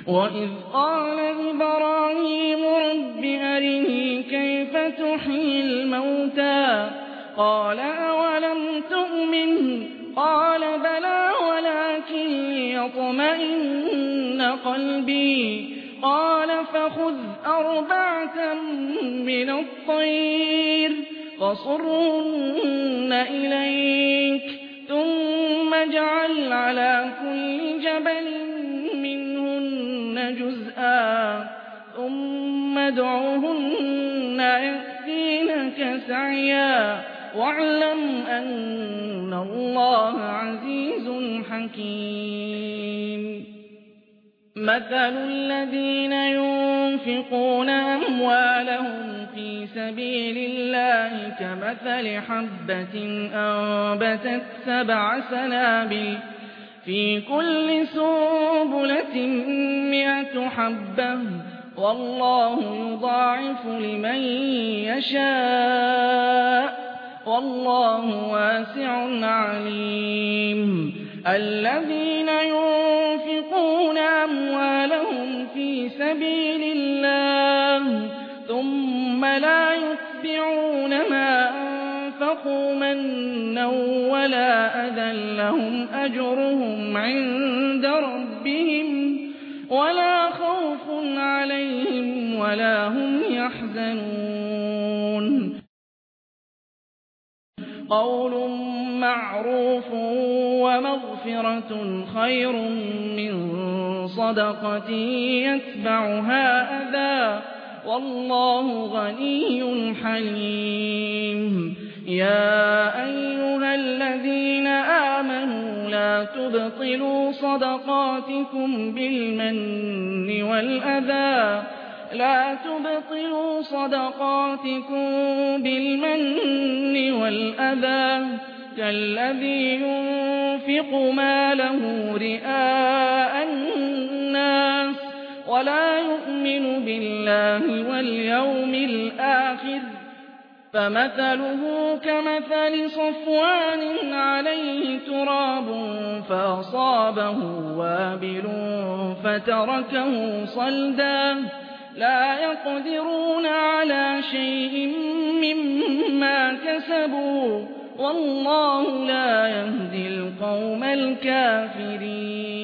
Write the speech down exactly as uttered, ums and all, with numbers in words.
وَإِذْ قَالَ إِبْرَاهِيمُ رَبِّ أَرِنِي كَيْفَ تُحْيِي الْمَوْتَىٰ قَالَ أَوَلَمْ تُؤْمِنْ قَالَ بَلَىٰ وَلَٰكِن لِّيَطْمَئِنَّ قَلْبِي قَالَ فَخُذْ أَرْبَعَةً مِّنَ الطَّيْرِ فَصُرْهُنَّ إِلَيْكَ ثُمَّ اجْعَلْ عَلَىٰ كُلِّ جَبَلٍ مِّنْهُنَّ جُزْءًا ثُمَّ ادْعُهُنَّ يَأْتِينَكَ سَعْيًا وَاعْلَمْ أَنَّ اللَّهَ عَزِيزٌ حَكِيمٌ مَثَلُ الَّذِينَ يُنفِقُونَ أَمْوَالَهُمْ فِي سَبِيلِ اللَّهِ كَمَثَلِ حَبَّةٍ أَنبَتَتْ سَبْعَ سَنَابِلَ فِي كُلِّ سُنبُلَةٍ مِّائَةُ حَبَّةٍ وَاللَّهُ يُضَاعِفُ لِمَن يَشَاءُ وَاللَّهُ وَاسِعٌ عَلِيمٌ الَّذِينَ يُنفِقُونَ أَمْوَالَهُمْ فِي سَبِيلِ اللَّهِ ثُمَّ لَا يُتْبِعُونَ مَا أَنفَقُوا مَنًّا وَلَا أَذًى لَّهُمْ أَجْرُهُمْ عِندَ رَبِّهِمْ وَلَا خَوْفٌ عَلَيْهِمْ وَلَا هُمْ يَحْزَنُونَ قَوْلٌ مَّعْرُوفٌ وَمَغْفِرَةٌ خَيْرٌ مِّن صَدَقَةٍ يَتْبَعُهَا أَذًى وَاللَّهُ غَنِيٌّ حَلِيمٌ يَا أَيُّهَا الَّذِينَ آمَنُوا لَا تُبْطِلُوا صَدَقَاتِكُم بِالْمَنِّ وَالْأَذَىٰ لا تبطلوا صدقاتكم بالمن والأذى كالذي ينفق ماله رئاء الناس ولا يؤمن بالله واليوم الآخر فمثله كمثل صفوان عليه تراب فأصابه وابل فتركه صلدا لا يقدرون على شيء مما كسبوا والله لا يهدي القوم الكافرين